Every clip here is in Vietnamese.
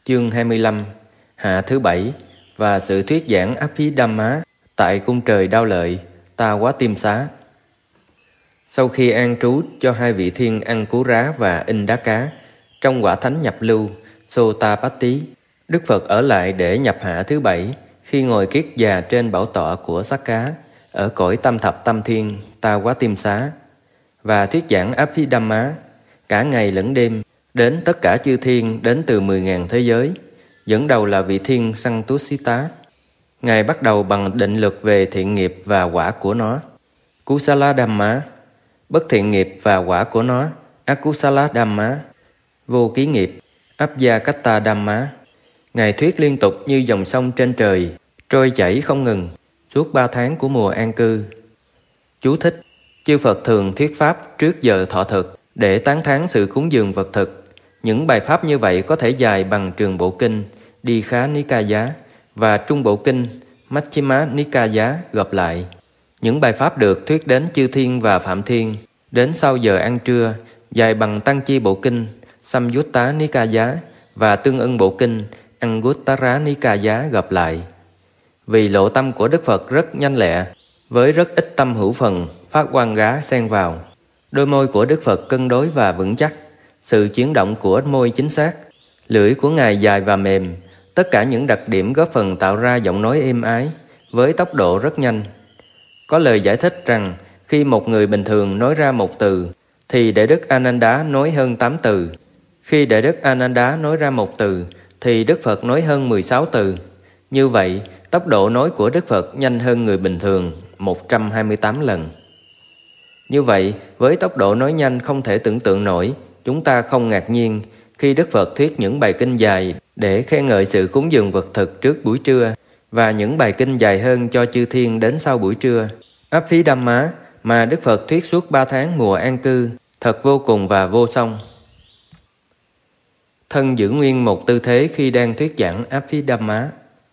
Chương 25. Hạ thứ 7 và sự thuyết giảng Abhidhamma tại cung trời Đao Lợi, Tawatimsa. Sau khi an trú cho hai vị thiên Ankura và Indaka trong quả thánh nhập lưu Sotapatti, Đức Phật ở lại để nhập hạ thứ 7 khi ngồi kiết già trên bảo tọa của Sakka ở cõi tam thập tam thiên Tawatimsa và thuyết giảng Abhidhamma cả ngày lẫn đêm đến tất cả chư thiên đến từ 10.000 thế giới. Dẫn đầu là vị thiên Santussita. Ngài bắt đầu bằng định luật về thiện nghiệp và quả của nó, Kusala Dhamma, bất thiện nghiệp và quả của nó, Akusala Dhamma, vô ký nghiệp, Abhyakatta Dhamma. Ngài thuyết liên tục như dòng sông trên trời, trôi chảy không ngừng, suốt 3 tháng của mùa an cư. Chú thích: chư Phật thường thuyết pháp trước giờ thọ thực để tán thán sự cúng dường vật thực. Những bài pháp như vậy có thể dài bằng Trường Bộ Kinh Dikha Nikaya và Trung Bộ Kinh Majjhima Nikaya gộp lại. Những bài pháp được thuyết đến chư thiên và phạm thiên đến sau giờ ăn trưa dài bằng Tăng Chi Bộ Kinh Samyutta Nikaya và tương ưng Bộ Kinh Anguttara Nikaya gộp lại. Vì lộ tâm của Đức Phật rất nhanh lẹ, với rất ít tâm hữu phần phát quang gá xen vào. Đôi môi của Đức Phật cân đối và vững chắc, sự chuyển động của môi chính xác, lưỡi của Ngài dài và mềm, tất cả những đặc điểm góp phần tạo ra giọng nói êm ái với tốc độ rất nhanh. Có lời giải thích rằng khi một người bình thường nói ra một từ thì Đại Đức Ananda nói hơn 8 từ. Khi Đại Đức Ananda nói ra một từ thì Đức Phật nói hơn 16 từ. Như vậy, tốc độ nói của Đức Phật nhanh hơn người bình thường 128 lần. Như vậy, với tốc độ nói nhanh không thể tưởng tượng nổi, chúng ta không ngạc nhiên khi Đức Phật thuyết những bài kinh dài để khen ngợi sự cúng dường vật thực trước buổi trưa và những bài kinh dài hơn cho chư thiên đến sau buổi trưa. Abhidhamma mà Đức Phật thuyết suốt 3 tháng mùa an cư thật vô cùng và vô song. Thân giữ nguyên một tư thế khi đang thuyết giảng Abhidhamma.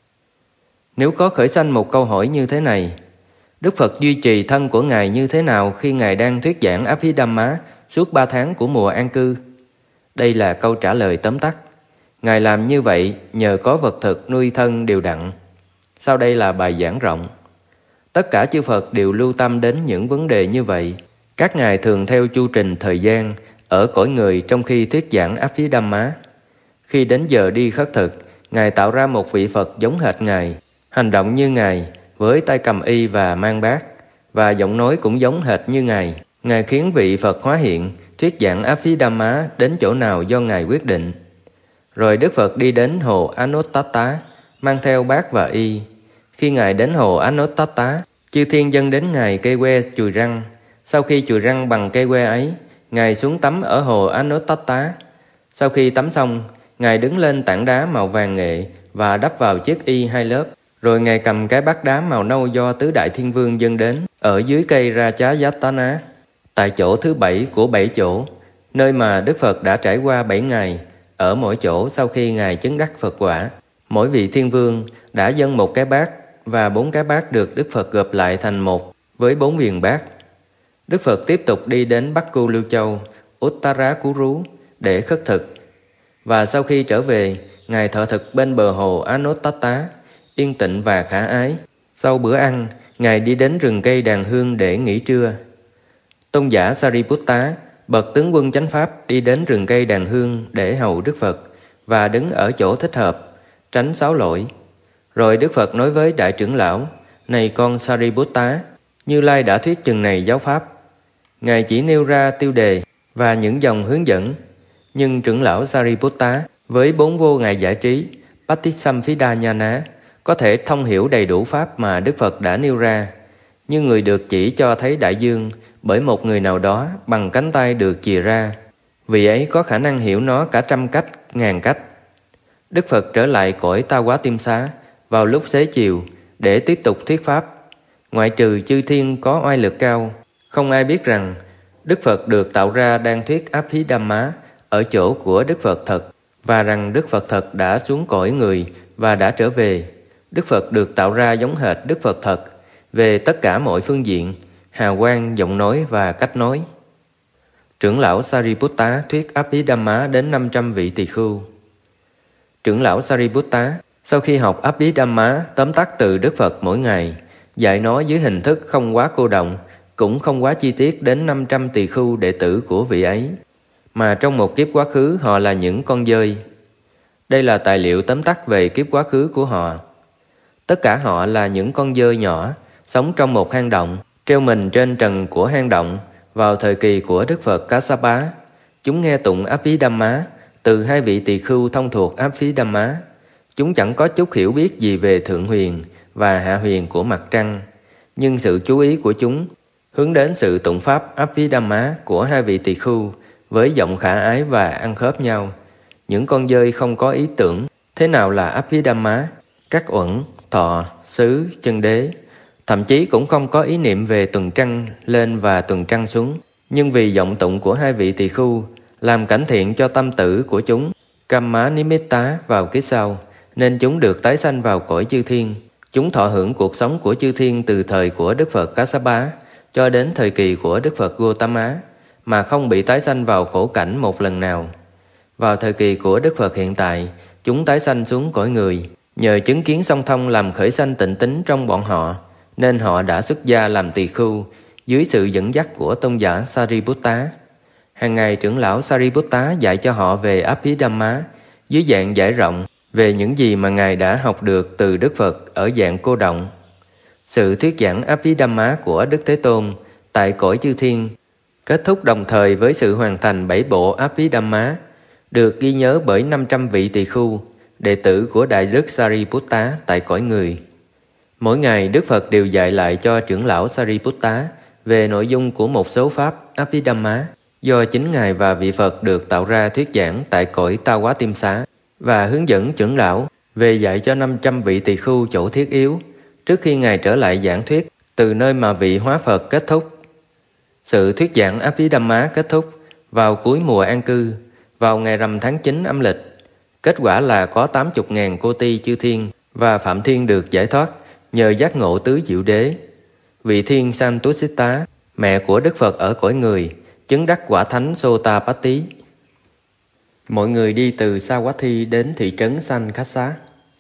Nếu có khởi sanh một câu hỏi như thế này: Đức Phật duy trì thân của Ngài như thế nào khi Ngài đang thuyết giảng Abhidhamma suốt 3 tháng của mùa an cư? Đây là câu trả lời tóm tắt. Ngài làm như vậy nhờ có vật thực nuôi thân đều đặn. Sau đây là bài giảng rộng. Tất cả chư Phật đều lưu tâm đến những vấn đề như vậy. Các ngài thường theo chu trình thời gian ở cõi người trong khi thuyết giảng Abhidhamma. Khi đến giờ đi khất thực, Ngài tạo ra một vị Phật giống hệt Ngài, hành động như Ngài, với tay cầm y và mang bát, và giọng nói cũng giống hệt như Ngài. Ngài khiến vị Phật hóa hiện, thuyết giảng Abhidhamma đến chỗ nào do Ngài quyết định. Rồi Đức Phật đi đến hồ Anottatta, mang theo bát và y. Khi Ngài đến hồ Anottatta, chư thiên dâng đến Ngài cây que chùi răng. Sau khi chùi răng bằng cây que ấy, Ngài xuống tắm ở hồ Anottatta. Sau khi tắm xong, Ngài đứng lên tảng đá màu vàng nghệ và đắp vào chiếc y 2 lớp. Rồi Ngài cầm cái bát đá màu nâu do Tứ Đại Thiên Vương dâng đến ở dưới cây Rajayatana, tại chỗ thứ 7 của 7 chỗ, nơi mà Đức Phật đã trải qua 7 ngày. Ở mỗi chỗ sau khi Ngài chứng đắc Phật quả, mỗi vị Thiên Vương đã dâng một cái bát, và 4 cái bát được Đức Phật gộp lại thành một với 4 viền bát. Đức Phật tiếp tục đi đến Bắc Cu Lưu Châu, Uttarakuru để khất thực. Và sau khi trở về, Ngài thọ thực bên bờ hồ Anottatta, yên tịnh và khả ái. Sau bữa ăn, Ngài đi đến rừng cây đàn hương để nghỉ trưa. Tôn giả Sariputta, bậc tướng quân chánh pháp, đi đến rừng cây đàn hương để hầu Đức Phật và đứng ở chỗ thích hợp, tránh xáo lỗi. Rồi Đức Phật nói với đại trưởng lão: Này con Sariputta, Như Lai đã thuyết chừng này giáo pháp. Ngài chỉ nêu ra tiêu đề và những dòng hướng dẫn, nhưng trưởng lão Sariputta với 4 vô ngại giải trí Patisamphidanyana có thể thông hiểu đầy đủ pháp mà Đức Phật đã nêu ra, như người được chỉ cho thấy đại dương bởi một người nào đó bằng cánh tay được chìa ra. Vị ấy có khả năng hiểu nó cả 100 cách, 1000 cách. Đức Phật trở lại cõi Tawatimsa vào lúc xế chiều để tiếp tục thuyết pháp. Ngoại trừ chư thiên có oai lực cao, không ai biết rằng Đức Phật được tạo ra đang thuyết Abhidhamma ở chỗ của Đức Phật thật, và rằng Đức Phật thật đã xuống cõi người và đã trở về. Đức Phật được tạo ra giống hệt Đức Phật thật về tất cả mọi phương diện, hào quang, giọng nói và cách nói. Trưởng lão Sariputta thuyết Abhidhamma đến 500 vị tỳ khưu. Trưởng lão Sariputta sau khi học Abhidhamma tóm tắt từ Đức Phật mỗi ngày, dạy nó dưới hình thức không quá cô động, cũng không quá chi tiết đến 500 tỳ khưu đệ tử của vị ấy, mà trong một kiếp quá khứ họ là những con dơi. Đây là tài liệu tóm tắt về kiếp quá khứ của họ. Tất cả họ là những con dơi nhỏ, sống trong một hang động, treo mình trên trần của hang động vào thời kỳ của Đức Phật Kassapa. Chúng nghe tụng Abhidhamma từ hai vị tỳ khưu thông thuộc Abhidhamma. Chúng chẳng có chút hiểu biết gì về thượng huyền và hạ huyền của mặt trăng, nhưng sự chú ý của chúng hướng đến sự tụng pháp Abhidhamma của hai vị tỳ khưu với giọng khả ái và ăn khớp nhau. Những con dơi không có ý tưởng thế nào là Abhidhamma, các uẩn, thọ, xứ, chân đế, thậm chí cũng không có ý niệm về tuần trăng lên và tuần trăng xuống. Nhưng vì giọng tụng của hai vị tỳ khưu làm cảnh thiện cho tâm tử của chúng, Kamma Nimitta, vào kiếp sau, nên chúng được tái sanh vào cõi chư thiên. Chúng thọ hưởng cuộc sống của chư thiên từ thời của Đức Phật Kassapa cho đến thời kỳ của Đức Phật Gautama, mà không bị tái sanh vào khổ cảnh một lần nào. Vào thời kỳ của Đức Phật hiện tại, chúng tái sanh xuống cõi người. Nhờ chứng kiến song thông làm khởi sanh tịnh tính trong bọn họ, nên họ đã xuất gia làm tỳ khưu dưới sự dẫn dắt của tôn giả Sariputta. Hàng ngày trưởng lão Sariputta dạy cho họ về Abhidhamma dưới dạng giải rộng về những gì mà Ngài đã học được từ Đức Phật ở dạng cô động. Sự thuyết giảng Abhidhamma của Đức Thế Tôn tại cõi chư thiên kết thúc đồng thời với sự hoàn thành 7 bộ Abhidhamma, được ghi nhớ bởi 500 vị tỳ khưu, đệ tử của Đại Đức Sariputta tại cõi người. Mỗi ngày Đức Phật đều dạy lại cho trưởng lão Sariputta về nội dung của một số pháp Abhidhamma do chính Ngài và vị Phật được tạo ra thuyết giảng tại cõi Tawatimsa, và hướng dẫn trưởng lão về dạy cho 500 vị tỳ khưu chỗ thiết yếu trước khi Ngài trở lại giảng thuyết từ nơi mà vị hóa Phật kết thúc. Sự thuyết giảng Abhidhamma kết thúc vào cuối mùa an cư, vào ngày rằm tháng 9 âm lịch. Kết quả là có 80.000 cô ti chư thiên và phạm thiên được giải thoát nhờ giác ngộ tứ diệu đế. Vị thiên Santusitta, mẹ của Đức Phật ở cõi người, chứng đắc quả thánh Sotapatti. Mọi người đi từ Savatthi đến thị trấn Sankassa.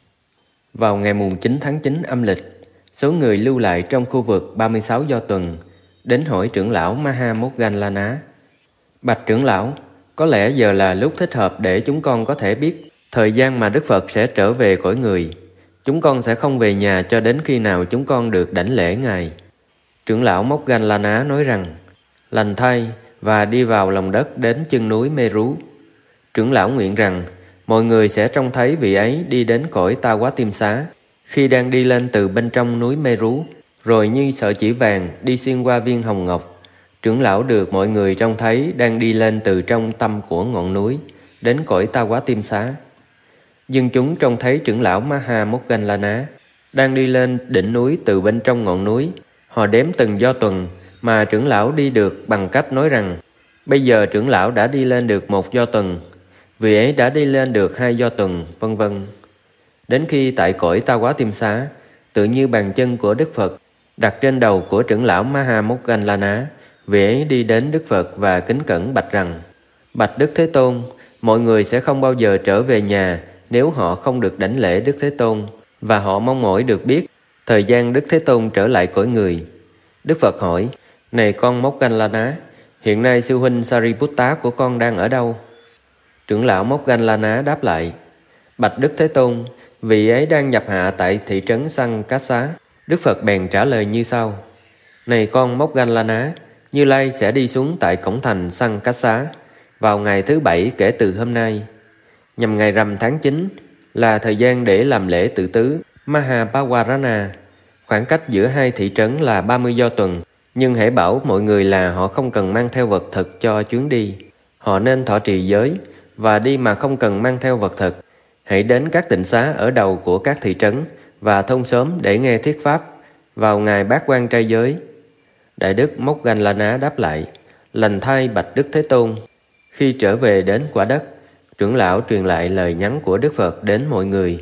Vào ngày mùng 9 tháng 9 âm lịch, số người lưu lại trong khu vực 36 do tuần đến hỏi trưởng lão Mahamoggallana: Bạch trưởng lão, có lẽ giờ là lúc thích hợp để chúng con có thể biết thời gian mà Đức Phật sẽ trở về cõi người. Chúng con sẽ không về nhà cho đến khi nào chúng con được đảnh lễ Ngài. Trưởng lão Moggallana nói rằng: Lành thay, và đi vào lòng đất đến chân núi Meru. Trưởng lão nguyện rằng mọi người sẽ trông thấy vị ấy đi đến cõi Tawatimsa khi đang đi lên từ bên trong núi Meru, rồi như sợi chỉ vàng đi xuyên qua viên hồng ngọc. Trưởng lão được mọi người trông thấy đang đi lên từ trong tâm của ngọn núi đến cõi Tawatimsa. Nhưng chúng trông thấy trưởng lão Mahamoggallana đang đi lên đỉnh núi từ bên trong ngọn núi. Họ đếm từng do tuần mà trưởng lão đi được bằng cách nói rằng: Bây giờ trưởng lão đã đi lên được 1 do tuần, vị ấy đã đi lên được 2 do tuần, vân vân. Đến khi tại cõi Tawatimsa, tự như bàn chân của Đức Phật đặt trên đầu của trưởng lão Mahamoggallana, vị ấy đi đến Đức Phật và kính cẩn bạch rằng: Bạch Đức Thế Tôn, mọi người sẽ không bao giờ trở về nhà nếu họ không được đảnh lễ Đức Thế Tôn, và họ mong mỏi được biết thời gian Đức Thế Tôn trở lại cõi người. Đức Phật hỏi: Này con Moggallana, hiện nay sư huynh Sariputta của con đang ở đâu? Trưởng lão Moggallana đáp lại: Bạch Đức Thế Tôn, vị ấy đang nhập hạ tại thị trấn Sankassa. Đức Phật bèn trả lời như sau: Này con Moggallana, Như Lai sẽ đi xuống tại cổng thành Sankassa vào ngày thứ 7 kể từ hôm nay, nhằm ngày rằm tháng 9, là thời gian để làm lễ tự tứ Mahapawarana. Khoảng cách giữa hai thị trấn là 30 do tuần, nhưng hãy bảo mọi người là họ không cần mang theo vật thực cho chuyến đi. Họ nên thọ trì giới và đi mà không cần mang theo vật thực. Hãy đến các tịnh xá ở đầu của các thị trấn và thôn xóm để nghe thuyết pháp vào ngày bát quan trai giới. Đại đức Moggallana đáp lại: Lành thay bạch Đức Thế Tôn. Khi trở về đến quả đất, trưởng lão truyền lại lời nhắn của Đức Phật đến mọi người.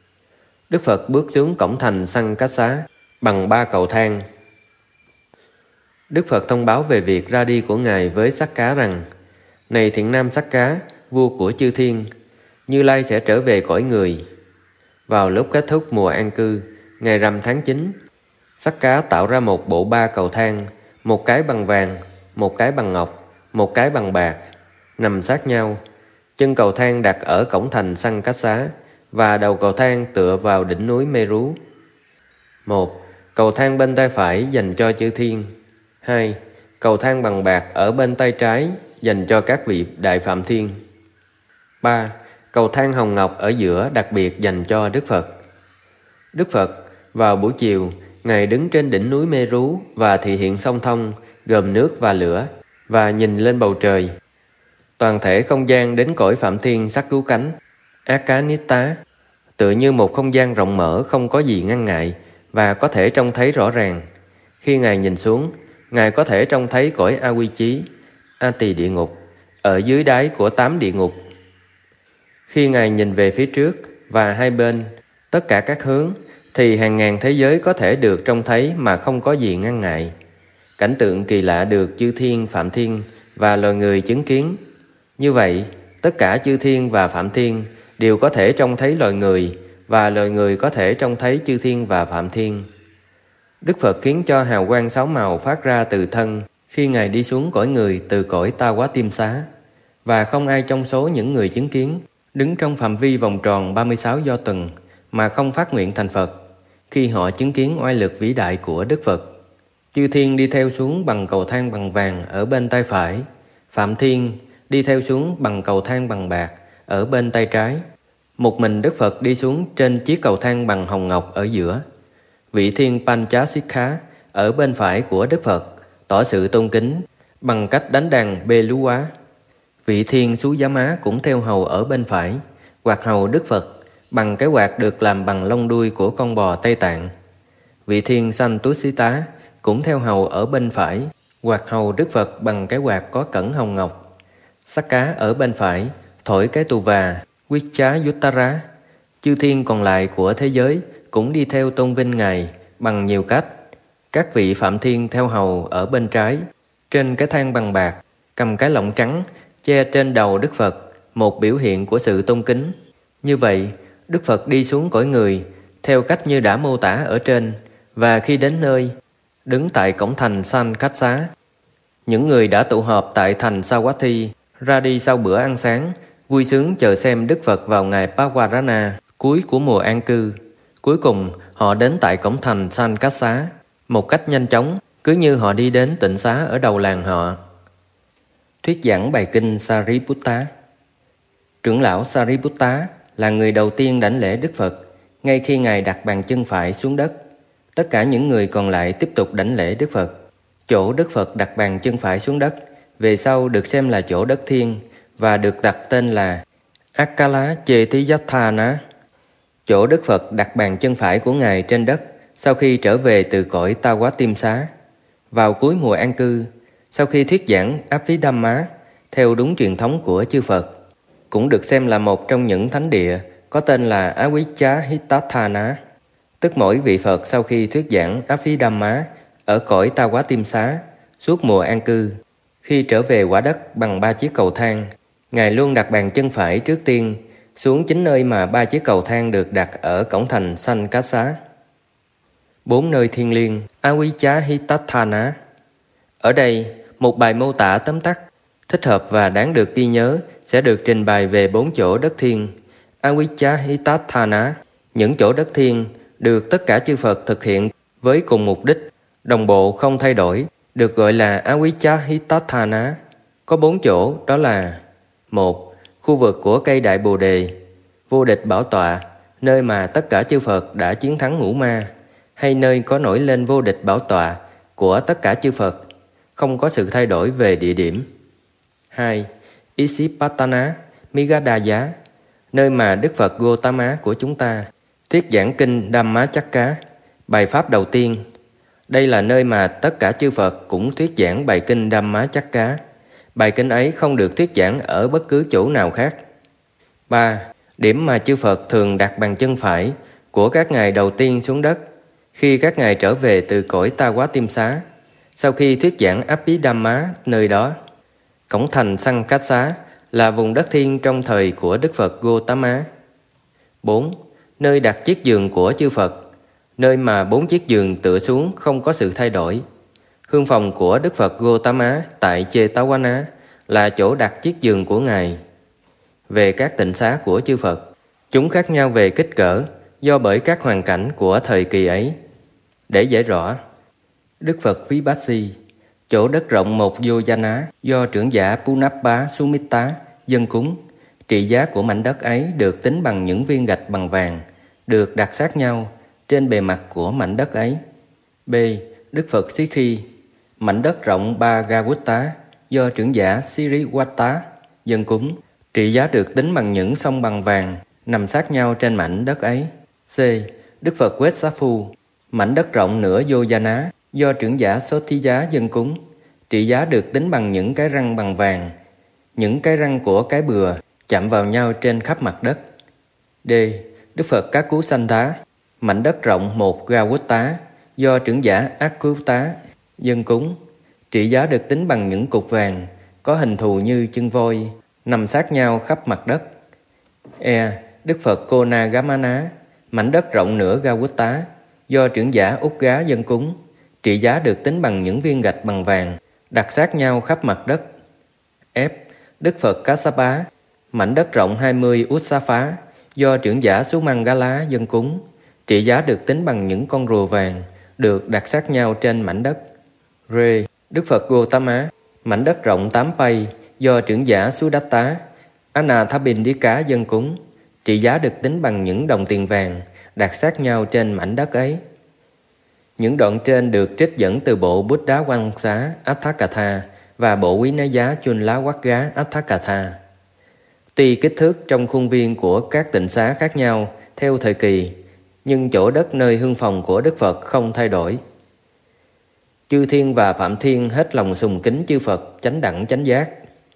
Đức Phật bước xuống cổng thành Sankassa bằng 3 cầu thang. Đức Phật thông báo về việc ra đi của Ngài với Sakka rằng: Này thiện nam Sakka, vua của chư thiên, Như Lai sẽ trở về cõi người. Vào lúc kết thúc mùa an cư, ngày rằm tháng 9, Sắc Cá tạo ra một bộ 3 cầu thang, một cái bằng vàng, một cái bằng ngọc, một cái bằng bạc, nằm sát nhau. Chân cầu thang đặt ở cổng thành Sankassa và đầu cầu thang tựa vào đỉnh núi Meru. 1. Cầu thang bên tay phải dành cho chư thiên. 2. Cầu thang bằng bạc ở bên tay trái dành cho các vị đại phạm thiên. 3. Cầu thang hồng ngọc ở giữa đặc biệt dành cho Đức Phật. Đức Phật, vào buổi chiều, Ngài đứng trên đỉnh núi Meru và thị hiện song thông, gồm nước và lửa, và nhìn lên bầu trời. Toàn thể không gian đến cõi phạm thiên sắc cứu cánh, Akanitta, tựa như một không gian rộng mở không có gì ngăn ngại và có thể trông thấy rõ ràng. Khi Ngài nhìn xuống, Ngài có thể trông thấy cõi A Quy Chí, A Tỳ địa ngục, ở dưới đáy của 8 địa ngục. Khi Ngài nhìn về phía trước và hai bên, tất cả các hướng, thì hàng ngàn thế giới có thể được trông thấy mà không có gì ngăn ngại. Cảnh tượng kỳ lạ được chư thiên, phạm thiên và loài người chứng kiến. Như vậy, tất cả chư thiên và phạm thiên đều có thể trông thấy loài người, và loài người có thể trông thấy chư thiên và phạm thiên. Đức Phật khiến cho hào quang 6 màu phát ra từ thân khi Ngài đi xuống cõi người từ cõi Ta Quá Tiêm Xá, và không ai trong số những người chứng kiến đứng trong phạm vi vòng tròn 36 do tuần mà không phát nguyện thành Phật khi họ chứng kiến oai lực vĩ đại của Đức Phật. Chư thiên đi theo xuống bằng cầu thang bằng vàng ở bên tay phải, phạm thiên đi theo xuống bằng cầu thang bằng bạc ở bên tay trái. Một mình Đức Phật đi xuống trên chiếc cầu thang bằng hồng ngọc ở giữa. Vị thiên Panchasikha ở bên phải của Đức Phật tỏ sự tôn kính bằng cách đánh đàn bê lú quá. Vị thiên Sú Giá Má cũng theo hầu ở bên phải, quạt hầu Đức Phật bằng cái quạt được làm bằng lông đuôi của con bò Tây Tạng. Vị thiên Santusita cũng theo hầu ở bên phải, quạt hầu Đức Phật bằng cái quạt có cẩn hồng ngọc. Sắc Cá ở bên phải thổi cái tù và Vichayuttara. Chư thiên còn lại của thế giới cũng đi theo tôn vinh Ngài bằng nhiều cách. Các vị phạm thiên theo hầu ở bên trái, trên cái thang bằng bạc, cầm cái lọng trắng che trên đầu Đức Phật, một biểu hiện của sự tôn kính. Như vậy, Đức Phật đi xuống cõi người theo cách như đã mô tả ở trên, và khi đến nơi, đứng tại cổng thành Sankassa. Những người đã tụ họp tại thành Sawathi ra đi sau bữa ăn sáng, vui sướng chờ xem Đức Phật vào ngày Pawarana cuối của mùa an cư. Cuối cùng, họ đến tại cổng thành Sankassa một cách nhanh chóng, cứ như họ đi đến tịnh xá ở đầu làng họ. Thuyết giảng bài kinh Sariputta. Trưởng lão Sariputta là người đầu tiên đảnh lễ Đức Phật ngay khi Ngài đặt bàn chân phải xuống đất. Tất cả những người còn lại tiếp tục đảnh lễ Đức Phật. Chỗ Đức Phật đặt bàn chân phải xuống đất về sau được xem là chỗ đất thiên và được đặt tên là Akala Chetiyathana. Chỗ Đức Phật đặt bàn chân phải của Ngài trên đất sau khi trở về từ cõi Ta Quá Tiêm Xá. Vào cuối mùa an cư, sau khi thuyết giảng Abhidhamma theo đúng truyền thống của chư Phật, cũng được xem là một trong những thánh địa có tên là Avijjahitathana. Tức mỗi vị Phật sau khi thuyết giảng Abhidhamma ở cõi Ta Quá Tiêm Xá suốt mùa an cư, khi trở về quả đất bằng 3 chiếc cầu thang, Ngài luôn đặt bàn chân phải trước tiên xuống chính nơi mà 3 chiếc cầu thang được đặt ở cổng thành Sankassa. 4 nơi thiêng liêng Avijjahitathana. Ở đây, một bài mô tả tóm tắt, thích hợp và đáng được ghi nhớ sẽ được trình bày về 4 chỗ đất thiên. Avijjahitathana, những chỗ đất thiên được tất cả chư Phật thực hiện với cùng mục đích, đồng bộ không thay đổi, được gọi là Avijjahitathana. Có 4 chỗ, đó là: 1. Khu vực của cây Đại Bồ Đề, vô địch bảo tọa, nơi mà tất cả chư Phật đã chiến thắng ngũ ma, hay nơi có nổi lên vô địch bảo tọa của tất cả chư Phật, không có sự thay đổi về địa điểm. 2. Isipatana Migadaya, nơi mà Đức Phật Gotama của chúng ta thuyết giảng kinh Dhammachakka, bài pháp đầu tiên. Đây là nơi mà tất cả chư Phật cũng thuyết giảng bài kinh Dhammachakka. Bài kinh ấy không được thuyết giảng ở bất cứ chỗ nào khác. 3. Điểm mà chư Phật thường đặt bàn chân phải của các ngài đầu tiên xuống đất khi các ngài trở về từ cõi Ta Quá Tiêm Xá, sau khi thuyết giảng Abhidhamma nơi đó. Cổng thành Sankassa là vùng đất thiên trong thời của Đức Phật Gautama. 4. Nơi đặt chiếc giường của chư Phật, nơi mà 4 chiếc giường tựa xuống không có sự thay đổi. Hương phòng của Đức Phật Gautama tại Jetavana là chỗ đặt chiếc giường của Ngài. Về các tịnh xá của chư Phật, chúng khác nhau về kích cỡ do bởi các hoàn cảnh của thời kỳ ấy. Để giải rõ, Đức Phật Vipassi, chỗ đất rộng 1 yojana do trưởng giả Punappa Sumitta dâng cúng, trị giá của mảnh đất ấy được tính bằng những viên gạch bằng vàng, được đặt sát nhau trên bề mặt của mảnh đất ấy. B. Đức Phật Sikhi, mảnh đất rộng 3 Gawutta do trưởng giả Siriwatta dâng cúng, trị giá được tính bằng những sông bằng vàng, nằm sát nhau trên mảnh đất ấy. C. Đức Phật Vetsaphu, mảnh đất rộng nửa yojana do trưởng giả Sotiya dâng cúng, trị giá được tính bằng những cái răng bằng vàng, những cái răng của cái bừa chạm vào nhau trên khắp mặt đất. D. Đức Phật Kakusantha, mảnh đất rộng 1 Gawutta do trưởng giả Akutta dâng cúng, trị giá được tính bằng những cục vàng có hình thù như chân voi, nằm sát nhau khắp mặt đất. E. Đức Phật Konagamana, mảnh đất rộng nửa Gawutta do trưởng giả Ugga dâng cúng, trị giá được tính bằng những viên gạch bằng vàng, đặt sát nhau khắp mặt đất. F. Đức Phật Kassapa, mảnh đất rộng 20 Ussapha do trưởng giả Sumangala dâng cúng, trị giá được tính bằng những con rùa vàng, được đặt sát nhau trên mảnh đất. R. Đức Phật Gautama, mảnh đất rộng 8 pay do trưởng giả Sudatta Anathapindika dâng cúng, trị giá được tính bằng những đồng tiền vàng, đặt sát nhau trên mảnh đất ấy. Những đoạn trên được trích dẫn từ bộ Buddha Quan Xá Atthakatha và bộ Quý Ná Giá Chunlawagga Atthakatha. Tuy kích thước trong khuôn viên của các tịnh xá khác nhau theo thời kỳ, nhưng chỗ đất nơi hương phòng của Đức Phật không thay đổi. Chư Thiên và Phạm Thiên hết lòng sùng kính chư Phật chánh đẳng chánh giác.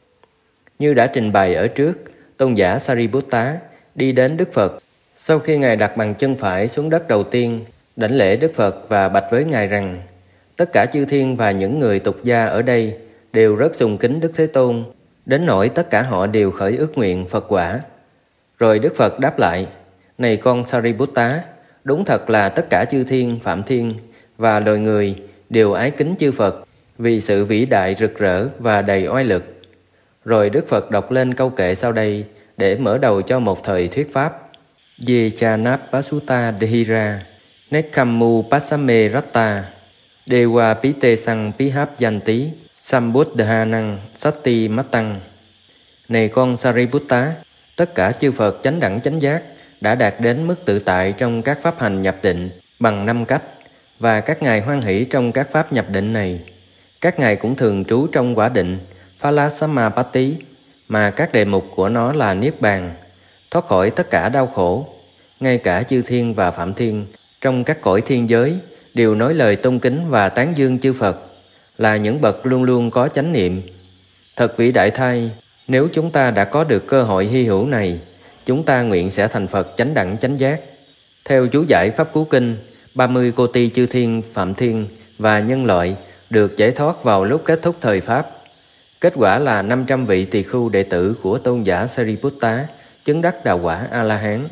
Như đã trình bày ở trước, tôn giả Sariputta đi đến Đức Phật. Sau khi Ngài đặt bàn chân phải xuống đất đầu tiên, đảnh lễ Đức Phật và bạch với Ngài rằng: tất cả chư thiên và những người tục gia ở đây đều rất sùng kính Đức Thế Tôn, đến nỗi tất cả họ đều khởi ước nguyện Phật quả. Rồi Đức Phật đáp lại: này con Sariputta, đúng thật là tất cả chư thiên, Phạm Thiên và loài người đều ái kính chư Phật vì sự vĩ đại rực rỡ và đầy oai lực. Rồi Đức Phật đọc lên câu kệ sau đây để mở đầu cho một thời thuyết pháp. Ye chanapasuta dehira nekhammu pasame ratta dewa pite sang pihap yanti sambuddhanang sati matang. Này con Sariputta, tất cả chư Phật chánh đẳng chánh giác đã đạt đến mức tự tại trong các pháp hành nhập định bằng 5 cách, và các ngài hoan hỷ trong các pháp nhập định này. Các ngài cũng thường trú trong quả định Phala-samapatti, mà các đề mục của nó là Niết Bàn, thoát khỏi tất cả đau khổ. Ngay cả chư thiên và Phạm Thiên trong các cõi thiên giới đều nói lời tôn kính và tán dương chư Phật, là những bậc luôn luôn có chánh niệm. Thật vĩ đại thay, nếu chúng ta đã có được cơ hội hy hữu này, chúng ta nguyện sẽ thành Phật chánh đẳng chánh giác. Theo chú giải Pháp Cú Kinh, 30 cô ti chư thiên, Phạm Thiên và nhân loại được giải thoát vào lúc kết thúc thời Pháp. Kết quả là 500 vị tỳ khưu đệ tử của tôn giả Sariputta chứng đắc đạo quả A-la-hán.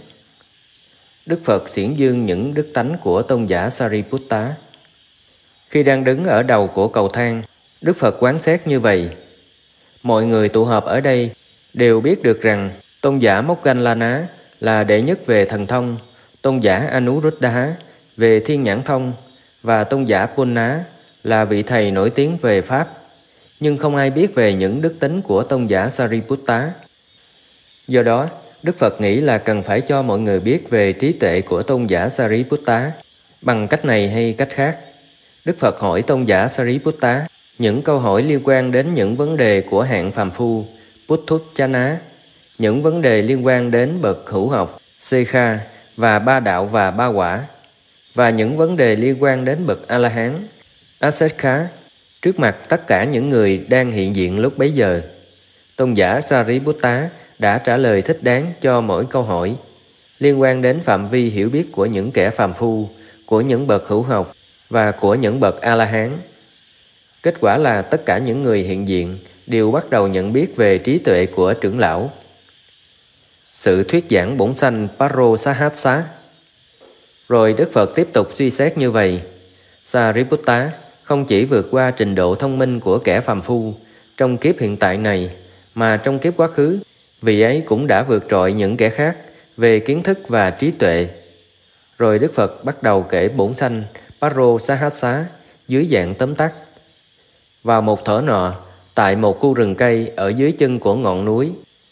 Đức Phật xiển dương những đức tánh của tôn giả Sariputta. Khi đang đứng ở đầu của cầu thang, Đức Phật quán xét như vậy: mọi người tụ họp ở đây đều biết được rằng tôn giả Moggallana là đệ nhất về thần thông, tôn giả Anuruddha về thiên nhãn thông và tôn giả Punna là vị thầy nổi tiếng về Pháp, nhưng không ai biết về những đức tính của tôn giả Sariputta. Do đó, Đức Phật nghĩ là cần phải cho mọi người biết về trí tuệ của tôn giả Sariputta bằng cách này hay cách khác. Đức Phật hỏi tôn giả Sariputta những câu hỏi liên quan đến những vấn đề của hạng phàm phu, Puthujjana, những vấn đề liên quan đến bậc hữu học, Sekha và ba đạo và ba quả, và những vấn đề liên quan đến bậc A-la-hán, Asekha, trước mặt tất cả những người đang hiện diện lúc bấy giờ. Tôn giả Sariputta đã trả lời thích đáng cho mỗi câu hỏi liên quan đến phạm vi hiểu biết của những kẻ phàm phu, của những bậc hữu học và của những bậc A-la-hán. Kết quả là tất cả những người hiện diện đều bắt đầu nhận biết về trí tuệ của trưởng lão. Sự thuyết giảng bổn sanh Parosahassa. Rồi Đức Phật tiếp tục suy xét như vậy: Sariputta không chỉ vượt qua trình độ thông minh của kẻ phàm phu trong kiếp hiện tại này, mà trong kiếp quá khứ, vị ấy cũng đã vượt trội những kẻ khác về kiến thức và trí tuệ. Rồi Đức Phật bắt đầu kể bổn sanh Parosahassa dưới dạng tóm tắt. Vào một thuở nọ, tại một khu rừng cây ở dưới chân của ngọn núi,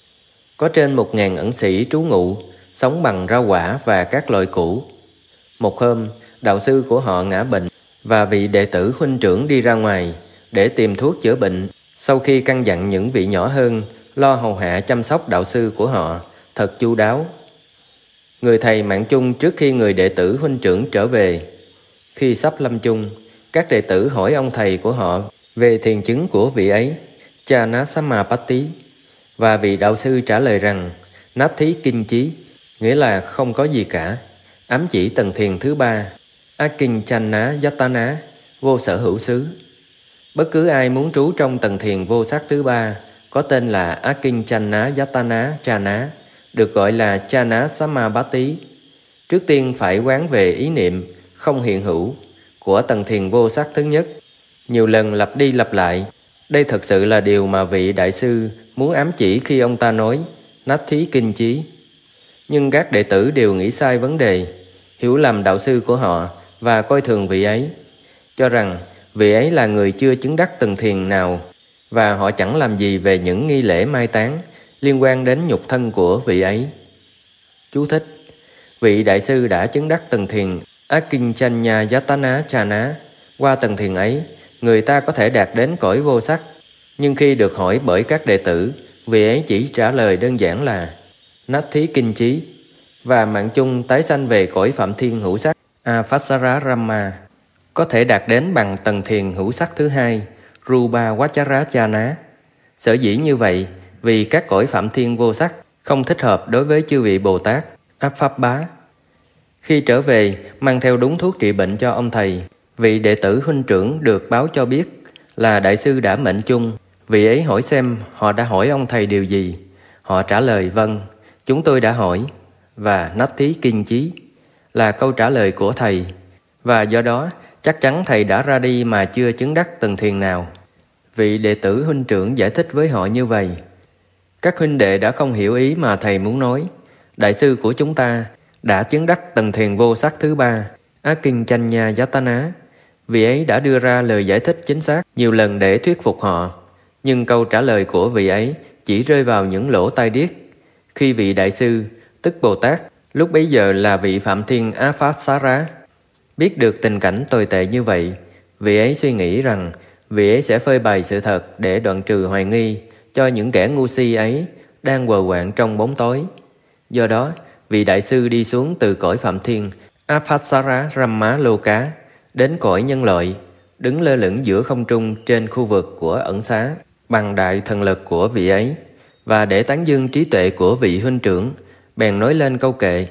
có trên 1000 ẩn sĩ trú ngụ, sống bằng rau quả và các loại củ. Một hôm, đạo sư của họ ngã bệnh, và vị đệ tử huynh trưởng đi ra ngoài để tìm thuốc chữa bệnh. Sau khi căn dặn những vị nhỏ hơn lo hầu hạ chăm sóc đạo sư của họ thật chu đáo, người thầy mạng chung trước khi người đệ tử huynh trưởng trở về. Khi sắp lâm chung, các đệ tử hỏi ông thầy của họ về thiền chứng của vị ấy, Chanasamapatti, và vị đạo sư trả lời rằng Natti Kinchi, nghĩa là không có gì cả, ám chỉ tầng thiền thứ 3, Akinchanna Yatana, vô sở hữu xứ. Bất cứ ai muốn trú trong tầng thiền vô sắc thứ 3 có tên là Akinchanna Yatana Chana, được gọi là Chana Samapatti, trước tiên phải quán về ý niệm không hiện hữu của tầng thiền vô sắc thứ nhất, nhiều lần lặp đi lặp lại. Đây thật sự là điều mà vị đại sư muốn ám chỉ khi ông ta nói Natti Kinchi. Nhưng các đệ tử đều nghĩ sai vấn đề, hiểu lầm đạo sư của họ và coi thường vị ấy, cho rằng vị ấy là người chưa chứng đắc tầng thiền nào, và họ chẳng làm gì về những nghi lễ mai táng liên quan đến nhục thân của vị ấy. Chú thích: vị đại sư đã chứng đắc tầng thiền Akinchanna Yatana Chana. Qua tầng thiền ấy, người ta có thể đạt đến cõi vô sắc. Nhưng khi được hỏi bởi các đệ tử, vị ấy chỉ trả lời đơn giản là Natti Kinchi, và mạng chung tái sanh về cõi phạm thiên hữu sắc Apasara Rama, có thể đạt đến bằng tầng thiền hữu sắc thứ 2, Rupa Vachara Chana. Sở dĩ như vậy vì các cõi phạm thiên vô sắc không thích hợp đối với chư vị Bồ Tát Pháp Bá. Khi trở về mang theo đúng thuốc trị bệnh cho ông thầy, vị đệ tử huynh trưởng được báo cho biết là đại sư đã mệnh chung. Vị ấy hỏi xem họ đã hỏi ông thầy điều gì. Họ trả lời vâng, chúng tôi đã hỏi, và Natti Kinchi là câu trả lời của thầy, và do đó chắc chắn thầy đã ra đi mà chưa chứng đắc tầng thiền nào. Vị đệ tử huynh trưởng giải thích với họ như vậy: các huynh đệ đã không hiểu ý mà thầy muốn nói. Đại sư của chúng ta đã chứng đắc tầng thiền vô sắc thứ 3, Akinchanna Yatana. Vị ấy đã đưa ra lời giải thích chính xác nhiều lần để thuyết phục họ, nhưng câu trả lời của vị ấy chỉ rơi vào những lỗ tai điếc. Khi vị đại sư, tức Bồ Tát, lúc bấy giờ là vị Phạm Thiên Apasara, biết được tình cảnh tồi tệ như vậy, vị ấy suy nghĩ rằng vị ấy sẽ phơi bày sự thật để đoạn trừ hoài nghi cho những kẻ ngu si ấy đang quờ quạng trong bóng tối. Do đó, vị đại sư đi xuống từ cõi Phạm Thiên Apasara Ramma Loka đến cõi nhân loại, đứng lơ lửng giữa không trung trên khu vực của ẩn xá bằng đại thần lực của vị ấy, và để tán dương trí tuệ của vị huynh trưởng, bèn nói lên câu kệ: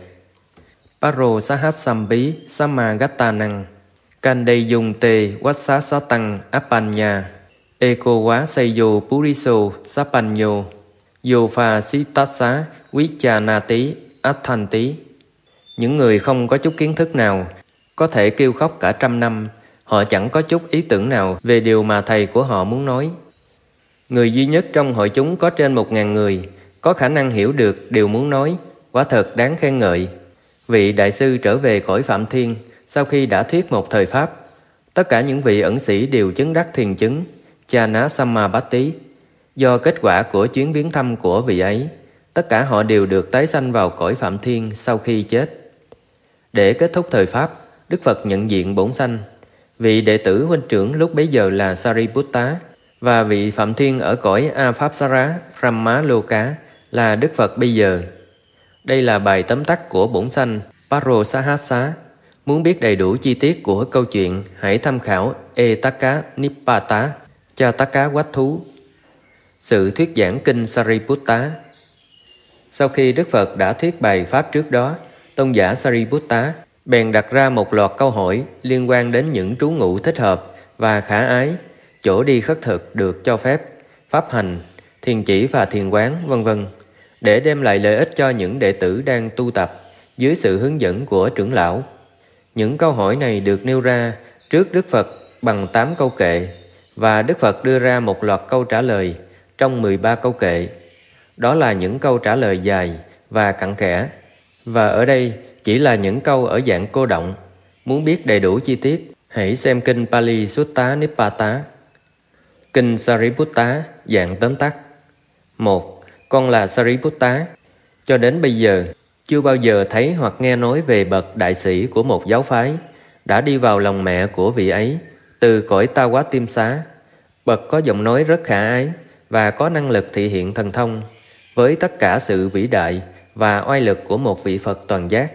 Parosahassampi Samagattanang Kandei Dung Te Vassasatang Apanya Eko Quá Seyo Puriso Sapanyo Yofa Sitasa Vichanati Athanti. Những người không có chút kiến thức nào có thể kêu khóc cả 100 năm. Họ chẳng có chút ý tưởng nào về điều mà thầy của họ muốn nói. Người duy nhất trong hội chúng có trên 1000 người có khả năng hiểu được điều muốn nói, quả thật đáng khen ngợi. Vị đại sư trở về cõi Phạm Thiên sau khi đã thuyết một thời pháp. Tất cả những vị ẩn sĩ đều chứng đắc thiền chứng Chana Samapatti. Do kết quả của chuyến viếng thăm của vị ấy, tất cả họ đều được tái sanh vào cõi Phạm Thiên sau khi chết. Để kết thúc thời pháp, Đức Phật nhận diện bổn sanh. Vị đệ tử huynh trưởng lúc bấy giờ là Sariputta, và vị Phạm Thiên ở cõi Apasara Brahma Loka là Đức Phật bây giờ. Đây là bài tóm tắt của bổn sanh Parosahassa. Muốn biết đầy đủ chi tiết của câu chuyện, hãy tham khảo Etaka Nibbata Chataka Wattu, sự thuyết giảng kinh Sariputta. Sau khi Đức Phật đã thuyết bài pháp trước đó, tôn giả Sariputta bèn đặt ra một loạt câu hỏi liên quan đến những trú ngụ thích hợp và khả ái, chỗ đi khất thực được cho phép, pháp hành, thiền chỉ và thiền quán, vân vân, để đem lại lợi ích cho những đệ tử đang tu tập dưới sự hướng dẫn của trưởng lão. Những câu hỏi này được nêu ra trước Đức Phật bằng 8 câu kệ, và Đức Phật đưa ra một loạt câu trả lời trong 13 câu kệ. Đó là những câu trả lời dài và cặn kẽ, và ở đây chỉ là những câu ở dạng cô động. Muốn biết đầy đủ chi tiết, hãy xem kinh Pali Sutta Nipata. Kinh Sariputta dạng tóm tắt. 1. Con là Sariputta. Cho đến bây giờ, chưa bao giờ thấy hoặc nghe nói về bậc đại sĩ của một giáo phái đã đi vào lòng mẹ của vị ấy từ cõi Ta Quá Tiêm Xá. Bậc có giọng nói rất khả ái và có năng lực thị hiện thần thông với tất cả sự vĩ đại và oai lực của một vị Phật toàn giác.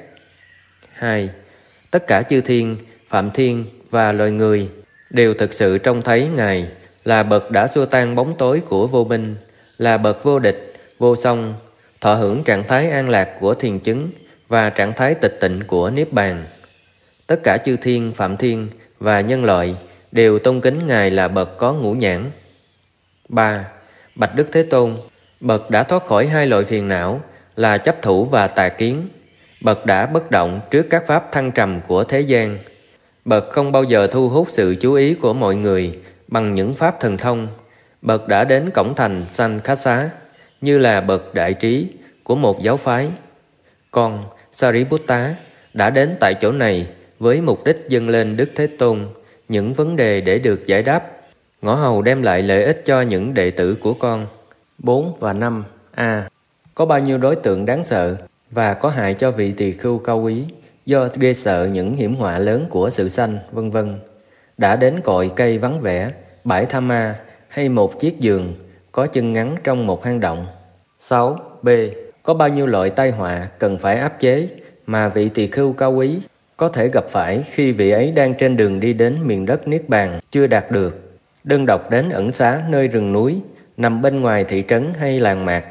2. Tất cả chư thiên, phạm thiên và loài người đều thực sự trông thấy Ngài là bậc đã xua tan bóng tối của vô minh, là bậc vô địch, vô song, thọ hưởng trạng thái an lạc của thiền chứng và trạng thái tịch tịnh của Niết Bàn. Tất cả chư thiên, phạm thiên và nhân loại đều tôn kính Ngài là bậc có ngũ nhãn. 3. Bạch Đức Thế Tôn, bậc đã thoát khỏi 2 loại phiền não là chấp thủ và tà kiến. Bậc đã bất động trước các pháp thăng trầm của thế gian. Bậc không bao giờ thu hút sự chú ý của mọi người bằng những pháp thần thông. Bậc đã đến cổng thành Sankhasa như là bậc đại trí của một giáo phái. Con, Sariputta, đã đến tại chỗ này với mục đích dâng lên Đức Thế Tôn những vấn đề để được giải đáp, ngõ hầu đem lại lợi ích cho những đệ tử của con. 4 và 5. Có bao nhiêu đối tượng đáng sợ và có hại cho vị tỳ khưu cao quý do ghê sợ những hiểm họa lớn của sự sanh, vân vân, đã đến cội cây vắng vẻ, bãi tha ma hay một chiếc giường có chân ngắn trong một hang động. 6b. Có bao nhiêu loại tai họa cần phải áp chế mà vị tỳ khưu cao quý có thể gặp phải khi vị ấy đang trên đường đi đến miền đất Niết Bàn chưa đạt được, đơn độc đến ẩn xá nơi rừng núi, nằm bên ngoài thị trấn hay làng mạc.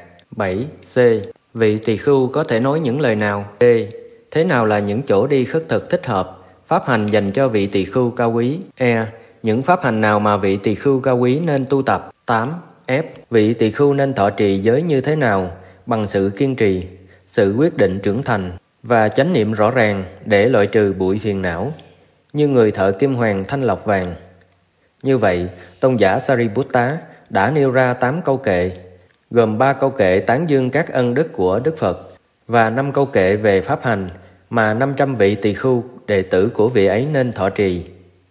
7c. Vị tỳ khưu có thể nói những lời nào? D. Thế nào là những chỗ đi khất thực thích hợp, pháp hành dành cho vị tỳ khưu cao quý? E. Những pháp hành nào mà vị tỳ khưu cao quý nên tu tập? 8f. Vị tỳ khưu nên thọ trì giới như thế nào? Bằng sự kiên trì, sự quyết định trưởng thành và chánh niệm rõ ràng để loại trừ bụi phiền não, như người thợ kim hoàn thanh lọc vàng. Như vậy, tôn giả Sariputta đã nêu ra 8 câu kệ, gồm 3 câu kệ tán dương các ân đức của Đức Phật và 5 câu kệ về pháp hành mà 500 vị tỳ khưu đệ tử của vị ấy nên thọ trì.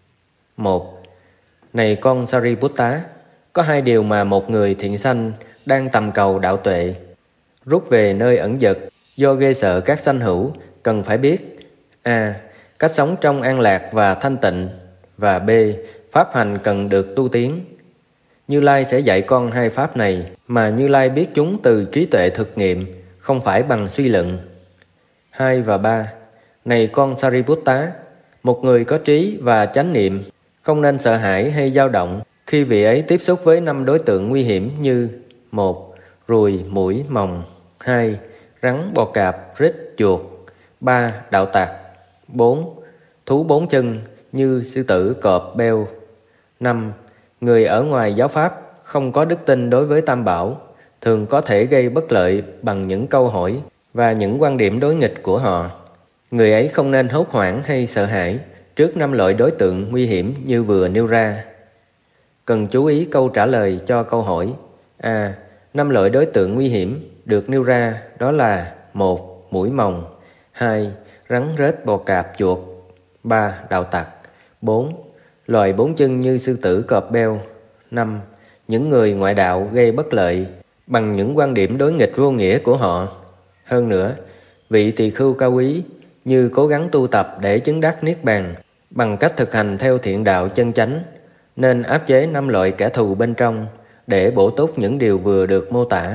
1. Này con Sariputta, có 2 điều mà một người thiện sanh đang tầm cầu đạo tuệ, rút về nơi ẩn dật do ghê sợ các sanh hữu cần phải biết. A. Cách sống trong an lạc và thanh tịnh, và B. Pháp hành cần được tu tiến. Như Lai sẽ dạy con 2 pháp này mà Như Lai biết chúng từ trí tuệ thực nghiệm, không phải bằng suy luận. 2 và 3. Này con Sariputta, một người có trí và chánh niệm không nên sợ hãi hay dao động khi vị ấy tiếp xúc với 5 đối tượng nguy hiểm như: 1. Ruồi, muỗi, mòng. 2. Rắn, bò cạp, rít, chuột. 3. Đạo tặc. 4. Thú 4 chân như sư tử, cọp, beo. 5. Người ở ngoài giáo pháp không có đức tin đối với Tam Bảo, thường có thể gây bất lợi bằng những câu hỏi và những quan điểm đối nghịch của họ. Người ấy không nên hốt hoảng hay sợ hãi trước 5 loại đối tượng nguy hiểm như vừa nêu ra. Cần chú ý câu trả lời cho câu hỏi. A. 5 loại đối tượng nguy hiểm được nêu ra đó là: 1. Muỗi mòng. 2. Rắn rết bò cạp chuột. 3. Đạo tặc. 4. Loài 4 chân như sư tử cọp beo. 5. Những người ngoại đạo gây bất lợi bằng những quan điểm đối nghịch vô nghĩa của họ. Hơn nữa, vị tỳ khưu cao quý như cố gắng tu tập để chứng đắc Niết Bàn bằng cách thực hành theo thiện đạo chân chánh, nên áp chế 5 loại kẻ thù bên trong để bổ túc những điều vừa được mô tả.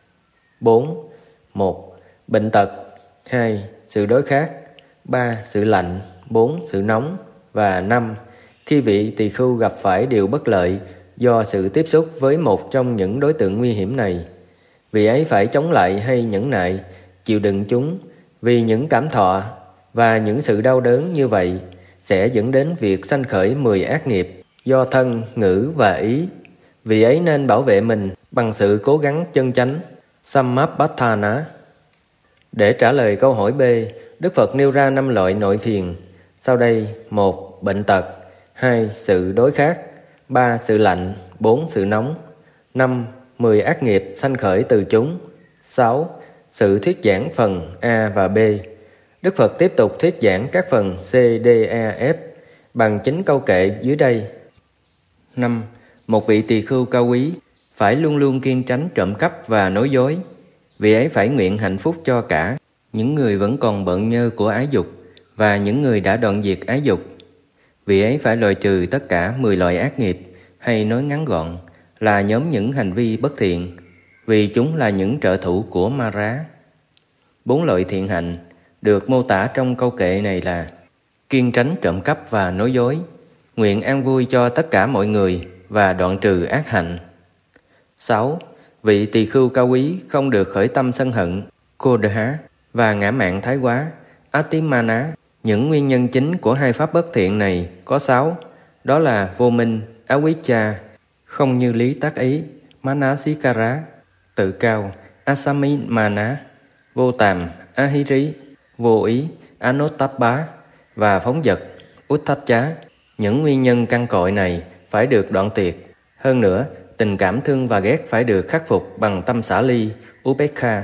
4. 1. Bệnh tật. 2. Sự đói khát. 3. Sự lạnh. 4. Sự nóng. Và 5. Khi vị tỳ khưu gặp phải điều bất lợi do sự tiếp xúc với một trong những đối tượng nguy hiểm này, vị ấy phải chống lại hay nhẫn nại, chịu đựng chúng, vì những cảm thọ và những sự đau đớn như vậy sẽ dẫn đến việc sanh khởi 10 ác nghiệp do thân, ngữ và ý. Vị ấy nên bảo vệ mình bằng sự cố gắng chân chánh, Sammappathana. Để trả lời câu hỏi B, Đức Phật nêu ra 5 loại nội phiền. Sau đây: 1. Bệnh tật. 2. Sự đối khác. 3. Sự lạnh. 4. Sự nóng. 5. 10 ác nghiệp sanh khởi từ chúng. 6. Sự thuyết giảng phần A và B. Đức Phật tiếp tục thuyết giảng các phần C, D, E, F bằng 9 câu kệ dưới đây. 5. Một vị tỳ khưu cao quý phải luôn luôn kiêng tránh trộm cắp và nói dối. Vị ấy phải nguyện hạnh phúc cho cả những người vẫn còn bận nhơ của ái dục và những người đã đoạn diệt ái dục. Vị ấy phải loại trừ tất cả 10 loại ác nghiệp, hay nói ngắn gọn là nhóm những hành vi bất thiện, vì chúng là những trợ thủ của ma rá. 4 loại thiện hạnh được mô tả trong câu kệ này là kiêng tránh trộm cắp và nói dối, nguyện an vui cho tất cả mọi người và đoạn trừ ác hạnh. 6. Vị tỳ khưu cao quý không được khởi tâm sân hận, Kodha và ngã mạn thái quá, Atimana. Những nguyên nhân chính của hai pháp bất thiện này có 6, đó là vô minh, Avijja, không như lý tác ý, Manasikara, tự cao, Asamimana, vô tàm, Ahiri, vô ý, Anuttappa và phóng dật, Utthacha. Những nguyên nhân căn cội này phải được đoạn tuyệt. Hơn nữa, tình cảm thương và ghét phải được khắc phục bằng tâm xả ly, Upekkha.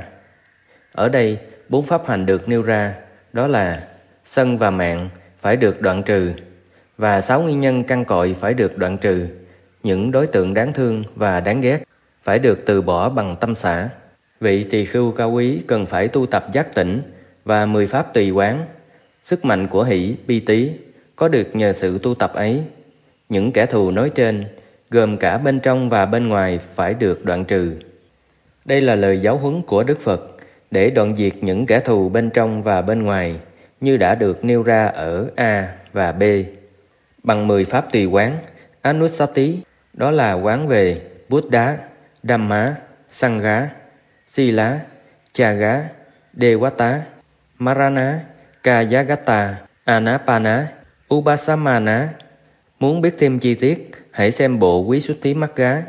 Ở đây, 4 pháp hành được nêu ra, đó là sân và mạn phải được đoạn trừ, và 6 nguyên nhân căn cội phải được đoạn trừ. Những đối tượng đáng thương và đáng ghét phải được từ bỏ bằng tâm xả. Vị tỳ khưu cao quý cần phải tu tập giác tỉnh và 10 pháp tùy quán. Sức mạnh của hỷ, bi tí có được nhờ sự tu tập ấy. Những kẻ thù nói trên, gồm cả bên trong và bên ngoài, phải được đoạn trừ. Đây là lời giáo huấn của Đức Phật để đoạn diệt những kẻ thù bên trong và bên ngoài, như đã được nêu ra ở A và B. Bằng 10 pháp tùy quán, Anussati, đó là quán về Buddha, Dhamma, Sangha, Sila, Chaga, Devata, Marana, Kayagata, Anapana, Upasamana. Muốn biết thêm chi tiết, hãy xem bộ Quý Xuất Thí Magga.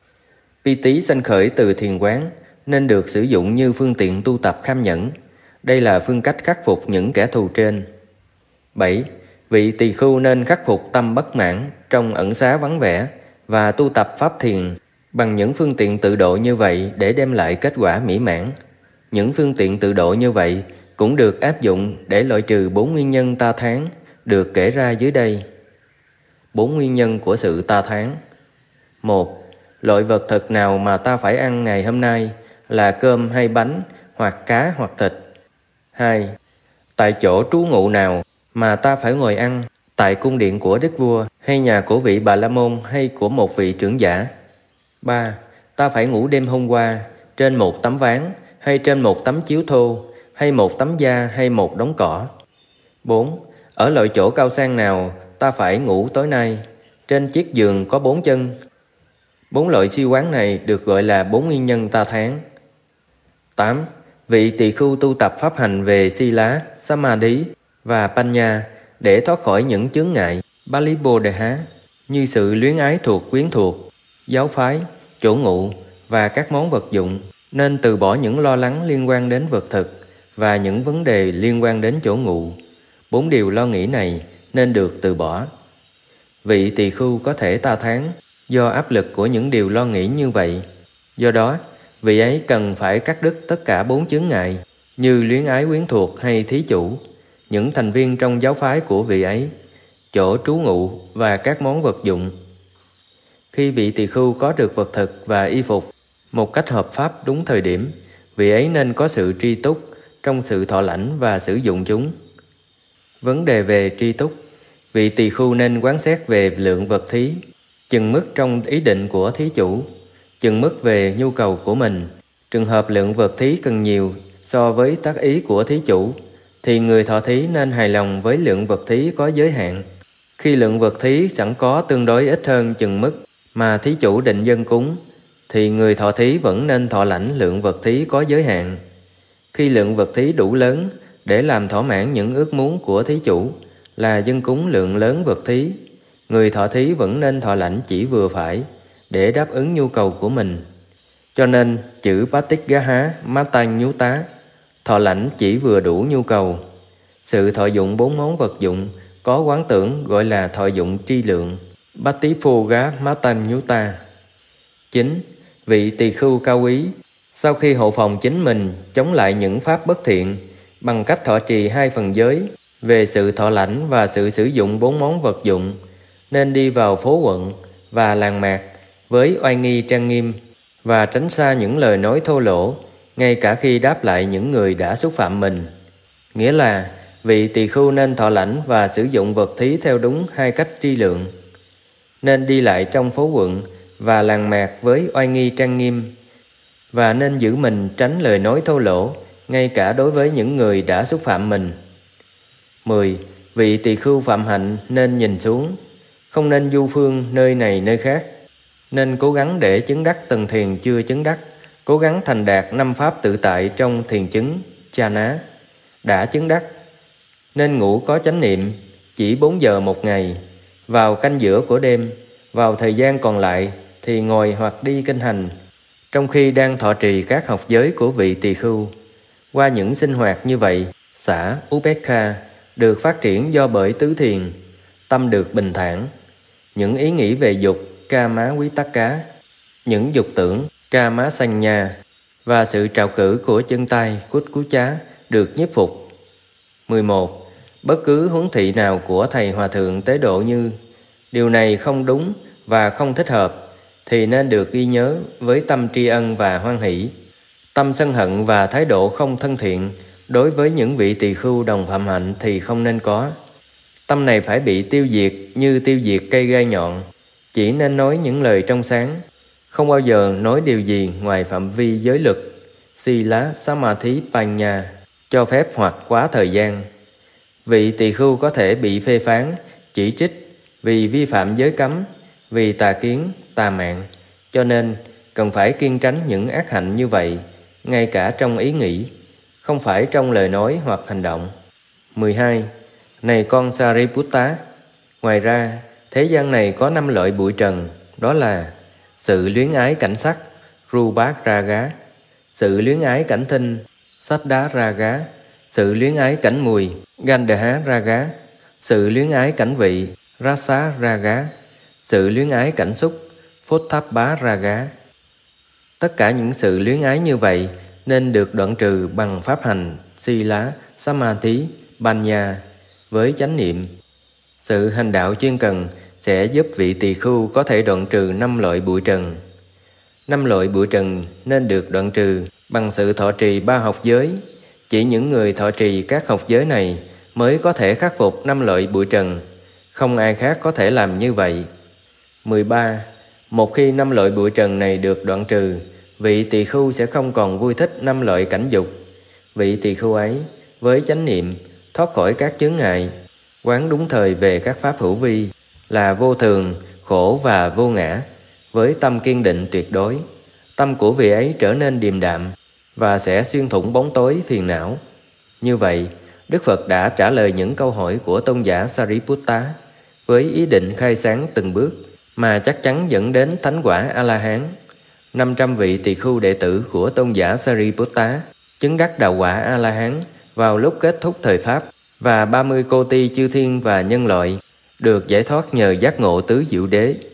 Pi tí sanh khởi từ thiền quán nên được sử dụng như phương tiện tu tập kham nhẫn. Đây là phương cách khắc phục những kẻ thù trên. 7. Vị tỳ khưu nên khắc phục tâm bất mãn trong ẩn xá vắng vẻ và tu tập pháp thiền bằng những phương tiện tự độ như vậy để đem lại kết quả mỹ mãn. Những phương tiện tự độ như vậy cũng được áp dụng để loại trừ 4 nguyên nhân ta thán được kể ra dưới đây. 4 nguyên nhân của sự ta thán. 1. Loại vật thực nào mà ta phải ăn ngày hôm nay, là cơm hay bánh, hoặc cá hoặc thịt. 2. Tại chỗ trú ngụ nào mà ta phải ngồi ăn, tại cung điện của đức vua, hay nhà của vị Bà La Môn, hay của một vị trưởng giả. 3. Ta phải ngủ đêm hôm qua trên một tấm ván, hay trên một tấm chiếu thô, hay một tấm da, hay một đống cỏ. 4. Ở loại chỗ cao sang nào ta phải ngủ tối nay, trên chiếc giường có 4 chân. 4 loại suy quán này được gọi là 4 nguyên nhân ta thán. 8. Vị tỳ khưu tu tập pháp hành về Sila, Samadhi và Panya để thoát khỏi những chướng ngại Balibodha như sự luyến ái thuộc quyến thuộc, giáo phái, chỗ ngụ và các món vật dụng, nên từ bỏ những lo lắng liên quan đến vật thực và những vấn đề liên quan đến chỗ ngụ. 4 điều lo nghĩ này nên được từ bỏ. Vị tỳ khưu có thể ta thán do áp lực của những điều lo nghĩ như vậy. Do đó, vị ấy cần phải cắt đứt tất cả 4 chướng ngại như luyến ái quyến thuộc hay thí chủ, những thành viên trong giáo phái của vị ấy, chỗ trú ngụ và các món vật dụng. Khi vị tỳ khưu có được vật thực và y phục một cách hợp pháp đúng thời điểm, vị ấy nên có sự tri túc trong sự thọ lãnh và sử dụng chúng. Vấn đề về tri túc, vị tỳ khưu nên quán xét về lượng vật thí, chừng mức trong ý định của thí chủ, chừng mức về nhu cầu của mình. Trường hợp lượng vật thí cần nhiều so với tác ý của thí chủ, thì người thọ thí nên hài lòng với lượng vật thí có giới hạn. Khi lượng vật thí chẳng có tương đối ít hơn chừng mức mà thí chủ định dâng cúng, thì người thọ thí vẫn nên thọ lãnh lượng vật thí có giới hạn. Khi lượng vật thí đủ lớn để làm thỏa mãn những ước muốn của thí chủ là dâng cúng lượng lớn vật thí, người thọ thí vẫn nên thọ lãnh chỉ vừa phải, để đáp ứng nhu cầu của mình. Cho nên chữ Patigaha Matanyuta, thọ lãnh chỉ vừa đủ nhu cầu. Sự thọ dụng 4 món vật dụng có quán tưởng gọi là thọ dụng tri lượng, Patiphoga Matanyuta. 9. Vị tỳ khưu cao quý, sau khi hộ phòng chính mình chống lại những pháp bất thiện bằng cách thọ trì 2 phần giới về sự thọ lãnh và sự sử dụng 4 món vật dụng, nên đi vào phố quận và làng mạc với oai nghi trang nghiêm và tránh xa những lời nói thô lỗ, ngay cả khi đáp lại những người đã xúc phạm mình. Nghĩa là vị tỳ khưu nên thọ lãnh và sử dụng vật thí theo đúng 2 cách tri lượng. Nên đi lại trong phố quận và làng mạc với oai nghi trang nghiêm, và nên giữ mình tránh lời nói thô lỗ, ngay cả đối với những người đã xúc phạm mình. 10. Vị tỳ khưu phạm hạnh nên nhìn xuống, không nên du phương nơi này nơi khác. Nên cố gắng để chứng đắc tầng thiền chưa chứng đắc, cố gắng thành đạt 5 pháp tự tại trong thiền chứng Chana. Đã chứng đắc nên ngủ có chánh niệm chỉ 4 giờ một ngày, vào canh giữa của đêm. Vào thời gian còn lại thì ngồi hoặc đi kinh hành, trong khi đang thọ trì các học giới của vị tỳ khưu. Qua những sinh hoạt như vậy, xả Upekha được phát triển do bởi tứ thiền, tâm được bình thản. Những ý nghĩ về dục Kama Vitakka, những dục tưởng Kama Sanya và sự trào cử của chân tay Cút Cú Chá được nhiếp phục. 11. Bất cứ huấn thị nào của Thầy Hòa Thượng Tế Độ như điều này không đúng và không thích hợp thì nên được ghi nhớ với tâm tri ân và hoan hỷ. Tâm sân hận và thái độ không thân thiện đối với những vị tỳ khưu đồng phạm hạnh thì không nên có. Tâm này phải bị tiêu diệt như tiêu diệt cây gai nhọn. Chỉ nên nói những lời trong sáng, không bao giờ nói điều gì ngoài phạm vi giới luật Sila Samadhi Panya cho phép hoặc quá thời gian. Vị tỳ khưu có thể bị phê phán, chỉ trích vì vi phạm giới cấm, vì tà kiến, tà mạng, cho nên cần phải kiêng tránh những ác hạnh như vậy, ngay cả trong ý nghĩ, không phải trong lời nói hoặc hành động. 12. Này con Sariputta, ngoài ra, thế gian này có 5 loại bụi trần, đó là sự luyến ái cảnh sắc, Rupa Raga, sự luyến ái cảnh thinh, Saddha Raga, sự luyến ái cảnh mùi, Gandha Raga, sự luyến ái cảnh vị, Rasa Raga, sự luyến ái cảnh xúc, Photthappa Raga. Tất cả những sự luyến ái như vậy nên được đoạn trừ bằng pháp hành Sila, Samadhi, Panya với chánh niệm. Sự hành đạo chuyên cần sẽ giúp vị tỳ khưu có thể đoạn trừ 5 loại bụi trần. 5 loại bụi trần nên được đoạn trừ bằng sự thọ trì 3 học giới. Chỉ những người thọ trì các học giới này mới có thể khắc phục 5 loại bụi trần. Không ai khác có thể làm như vậy. 13. Một khi 5 loại bụi trần này được đoạn trừ, vị tỳ khưu sẽ không còn vui thích 5 loại cảnh dục. Vị tỳ khưu ấy với chánh niệm thoát khỏi các chướng ngại, quán đúng thời về các pháp hữu vi là vô thường, khổ và vô ngã, với tâm kiên định tuyệt đối. Tâm của vị ấy trở nên điềm đạm và sẽ xuyên thủng bóng tối phiền não. Như vậy, Đức Phật đã trả lời những câu hỏi của tôn giả Sariputta với ý định khai sáng từng bước mà chắc chắn dẫn đến thánh quả A-la-hán. 500 vị tỳ khưu đệ tử của tôn giả Sariputta chứng đắc đạo quả A-la-hán vào lúc kết thúc thời Pháp, và 30 cô ti chư thiên và nhân loại được giải thoát nhờ giác ngộ tứ diệu đế.